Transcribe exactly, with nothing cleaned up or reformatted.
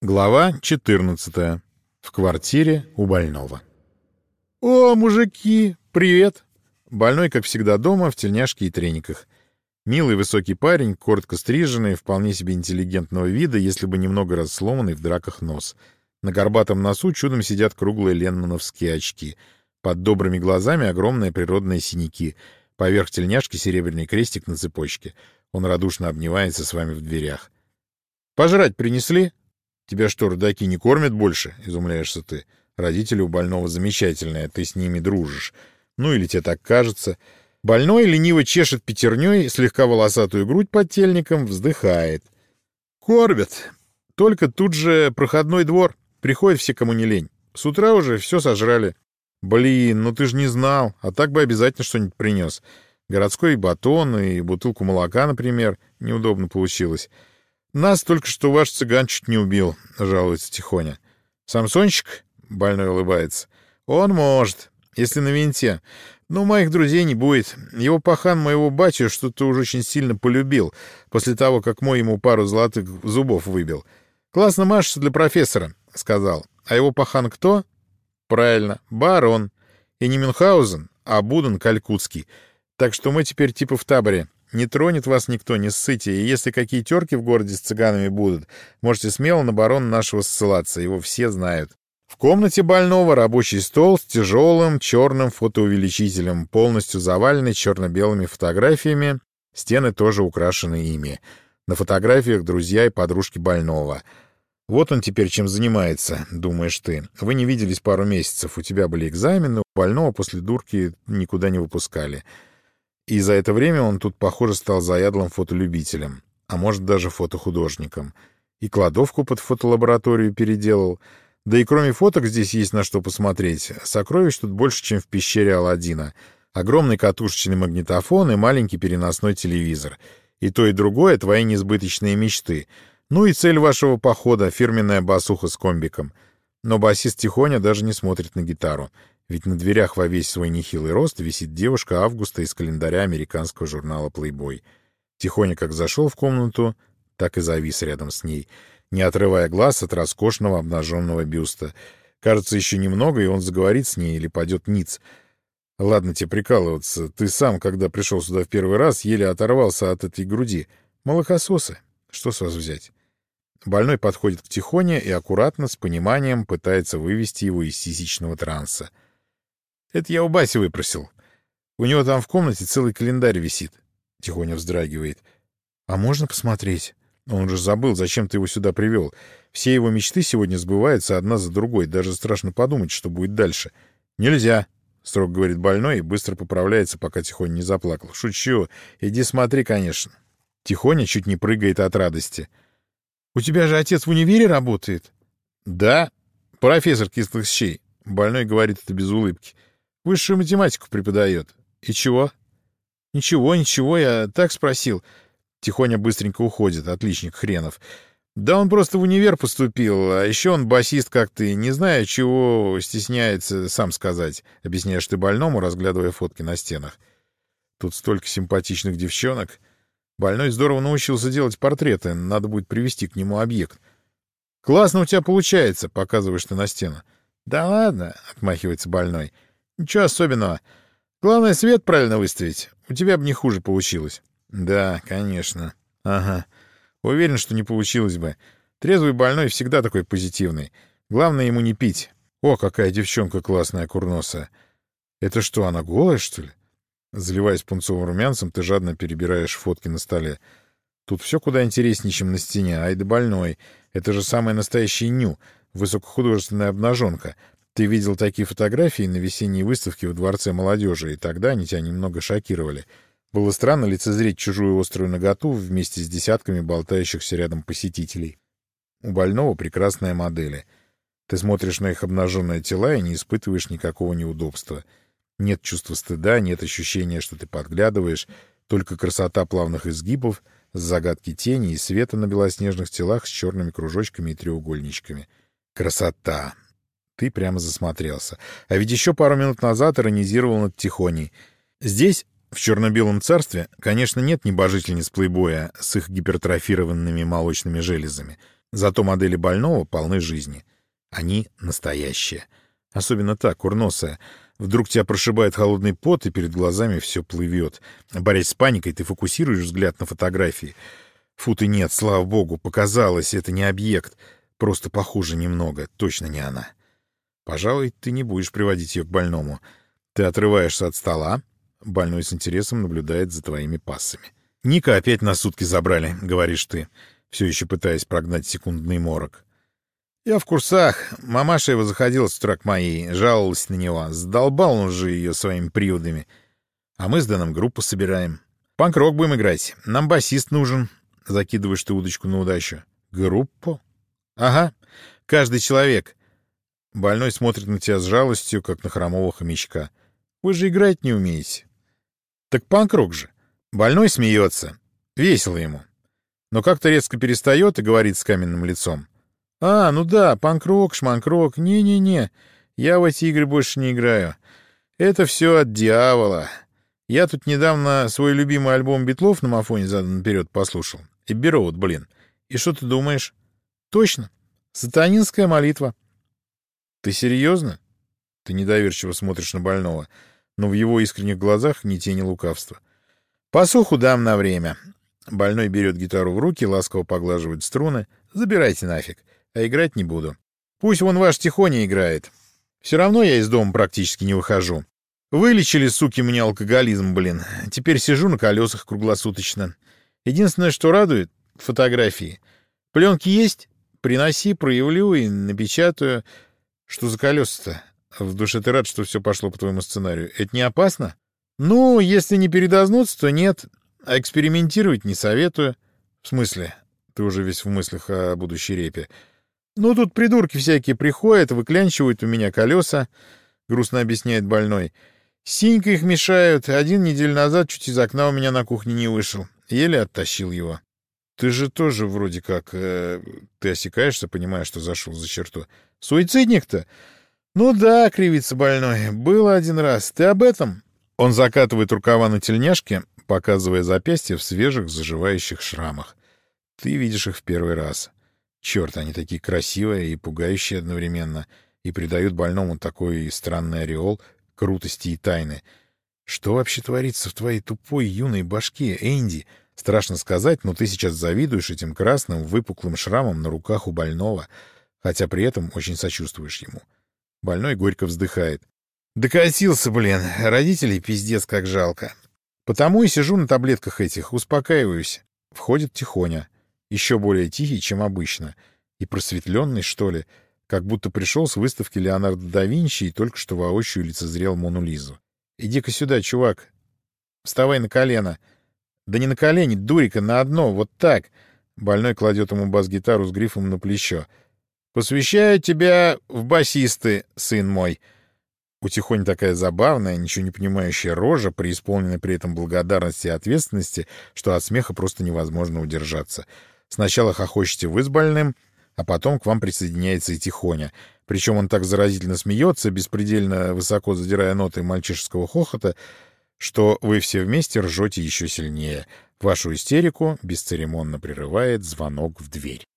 Глава четырнадцатая. В квартире у больного. «О, мужики, привет!» Больной, как всегда, дома, в тельняшке и трениках. Милый высокий парень, коротко стриженный, вполне себе интеллигентного вида, если бы немного рассломанный в драках нос. На горбатом носу чудом сидят круглые ленноновские очки. Под добрыми глазами огромные природные синяки. Поверх тельняшки серебряный крестик на цепочке. Он радушно обнимается с вами в дверях. «Пожрать принесли?» «Тебя что, родаки не кормят больше?» — изумляешься ты. Родители у больного замечательные, ты с ними дружишь. Ну или тебе так кажется. Больной лениво чешет пятерней, слегка волосатую грудь под тельником, вздыхает. «Кормят. Только тут же проходной двор. Приходят все, кому не лень. С утра уже все сожрали. Блин, ну ты же не знал, а так бы обязательно что-нибудь принес. Городской батон и бутылку молока, например. Неудобно получилось. Нас только что ваш цыган чуть не убил», — жалуется Тихоня. «Самсончик?» — больной улыбается. «Он может, если на винте. Но моих друзей не будет. Его пахан моего батю что-то уже очень сильно полюбил, после того, как мой ему пару золотых зубов выбил. Классно машется для профессора», — сказал. «А его пахан кто?» «Правильно, барон. И не Мюнхгаузен, а Буден Калькутский. Так что мы теперь типа в таборе. Не тронет вас никто, не ссыте, и если какие терки в городе с цыганами будут, можете смело на барона нашего ссылаться, его все знают». В комнате больного рабочий стол с тяжелым черным фотоувеличителем, полностью заваленный черно-белыми фотографиями, стены тоже украшены ими. На фотографиях друзья и подружки больного. Вот он теперь чем занимается, думаешь ты. Вы не виделись пару месяцев, у тебя были экзамены, у больного после дурки никуда не выпускали. И за это время он тут, похоже, стал заядлым фотолюбителем, а может, даже фотохудожником. И кладовку под фотолабораторию переделал. Да и кроме фоток здесь есть на что посмотреть. Сокровищ тут больше, чем в пещере Аладдина. Огромный катушечный магнитофон и маленький переносной телевизор. И то, и другое — твои несбыточные мечты. Ну и цель вашего похода — фирменная басуха с комбиком. Но басист Тихоня даже не смотрит на гитару. Ведь на дверях во весь свой нехилый рост висит девушка Августа из календаря американского журнала «Плейбой». Тихоня как зашел в комнату, так и завис рядом с ней, не отрывая глаз от роскошного обнаженного бюста. Кажется, еще немного, и он заговорит с ней или пойдет ниц. Ладно тебе прикалываться. Ты сам, когда пришел сюда в первый раз, еле оторвался от этой груди. Молокососы. Что с вас взять? Больной подходит к Тихоне и аккуратно, с пониманием, пытается вывести его из сисичного транса. «Это я у Баси выпросил. У него там в комнате целый календарь висит». Тихоня вздрагивает. «А можно посмотреть? Он уже забыл, зачем ты его сюда привел. Все его мечты сегодня сбываются одна за другой. Даже страшно подумать, что будет дальше». «Нельзя», — строго говорит больной и быстро поправляется, пока Тихоня не заплакал. «Шучу. Иди смотри, конечно». Тихоня чуть не прыгает от радости. «У тебя же отец в универе работает?» «Да, профессор кислых щей». Больной говорит это без улыбки. «Высшую математику преподает». «И чего?» «Ничего, ничего, я так спросил». Тихоня быстренько уходит, отличник хренов. «Да он просто в универ поступил, а еще он басист как-то, и не знаю, чего стесняется сам сказать», — объясняешь ты больному, разглядывая фотки на стенах. «Тут столько симпатичных девчонок. Больной здорово научился делать портреты, надо будет привести к нему объект». «Классно у тебя получается», — показываешь ты на стену. «Да ладно», — отмахивается больной. «Ничего особенного. Главное, свет правильно выставить. У тебя бы не хуже получилось». «Да, конечно. Ага. Уверен, что не получилось бы. Трезвый больной всегда такой позитивный. Главное ему не пить. О, какая девчонка классная, курносая. Это что, она голая, что ли?» Заливаясь пунцовым румянцем, ты жадно перебираешь фотки на столе. Тут все куда интереснее, чем на стене. Ай да больной. Это же самая настоящая ню. Высокохудожественная обнаженка. Ты видел такие фотографии на весенней выставке в Дворце молодежи, и тогда они тебя немного шокировали. Было странно лицезреть чужую острую наготу вместе с десятками болтающихся рядом посетителей. У больного прекрасные модели. Ты смотришь на их обнаженные тела и не испытываешь никакого неудобства. Нет чувства стыда, нет ощущения, что ты подглядываешь, только красота плавных изгибов, загадки тени и света на белоснежных телах с черными кружочками и треугольничками. Красота! Ты прямо засмотрелся. А ведь еще пару минут назад иронизировал над Тихоней. Здесь, в черно-белом царстве, конечно, нет небожительниц плейбоя с их гипертрофированными молочными железами. Зато модели Больного полны жизни. Они настоящие. Особенно та, курносая. Вдруг тебя прошибает холодный пот, и перед глазами все плывет. Борясь с паникой, ты фокусируешь взгляд на фотографии. Фу ты нет, слава богу, показалось, это не объект. Просто похуже немного, точно не она. Пожалуй, ты не будешь приводить ее к Больному. Ты отрываешься от стола. Больной с интересом наблюдает за твоими пассами. «Ника опять на сутки забрали», — говоришь ты, все еще пытаясь прогнать секундный морок. «Я в курсах. Мамаша его заходила с утра к моей, жаловалась на него. Сдолбал он уже ее своими приводами. А мы с Дэном группу собираем. Панк-рок будем играть. Нам басист нужен». Закидываешь ты удочку на удачу. «Группу?» «Ага. Каждый человек». Больной смотрит на тебя с жалостью, как на хромого хомячка. «Вы же играть не умеете». «Так панк-рок же». Больной смеется. Весело ему. Но как-то резко перестает и говорит с каменным лицом. «А, ну да, панк-рок, шманк-рок. Не-не-не. Я в эти игры больше не играю. Это все от дьявола. Я тут недавно свой любимый альбом Битлов на мафоне задом наперед послушал. И беру вот, блин. И что ты думаешь? Точно. Сатанинская молитва». «Ты серьезно?» Ты недоверчиво смотришь на Больного, но в его искренних глазах ни тени лукавства. «Посуху дам на время». Больной берет гитару в руки, ласково поглаживает струны. «Забирайте нафиг, а играть не буду. Пусть вон ваш Тихоня играет. Все равно я из дома практически не выхожу. Вылечили, суки, мне алкоголизм, блин. Теперь сижу на колесах круглосуточно. Единственное, что радует — фотографии. Пленки есть? Приноси, проявлю и напечатаю. Что за колеса-то? В душе ты рад, что все пошло по твоему сценарию. Это не опасно? Ну, если не передознуться, то нет. А экспериментировать не советую. В смысле? Ты уже весь в мыслях о будущей репе. Ну, тут придурки всякие приходят, выклянчивают у меня колеса, грустно объясняет Больной. Синька их мешают. Один неделю назад чуть из окна у меня на кухне не вышел. Еле оттащил его. Ты же тоже вроде как... Э, ты осекаешься, понимая, что зашел за черту. Суицидник-то? Ну да, кривится Больной. Было один раз. Ты об этом? Он закатывает рукава на тельняшке, показывая запястья в свежих заживающих шрамах. Ты видишь их в первый раз. Черт, они такие красивые и пугающие одновременно, и придают Больному такой странный ореол крутости и тайны. Что вообще творится в твоей тупой юной башке, Энди? Страшно сказать, но ты сейчас завидуешь этим красным выпуклым шрамом на руках у Больного, хотя при этом очень сочувствуешь ему. Больной горько вздыхает. Докатился, блин, родителей пиздец как жалко. Потому и сижу на таблетках этих, успокаиваюсь. Входит Тихоня, еще более тихий, чем обычно, и просветленный, что ли, как будто пришел с выставки Леонардо да Винчи и только что воочию лицезрел Мону Лизу. «Иди-ка сюда, чувак. Вставай на колено». «Да не на колени, дурика, на одно, вот так». Больной кладет ему бас-гитару с грифом на плечо. «Посвящаю тебя в басисты, сын мой». У Тихони такая забавная, ничего не понимающая рожа, преисполненная при этом благодарности и ответственности, что от смеха просто невозможно удержаться. Сначала хохочете вы с Больным, а потом к вам присоединяется и Тихоня. Причем он так заразительно смеется, беспредельно высоко задирая ноты мальчишеского хохота, что вы все вместе ржете еще сильнее. Вашу истерику бесцеремонно прерывает звонок в дверь.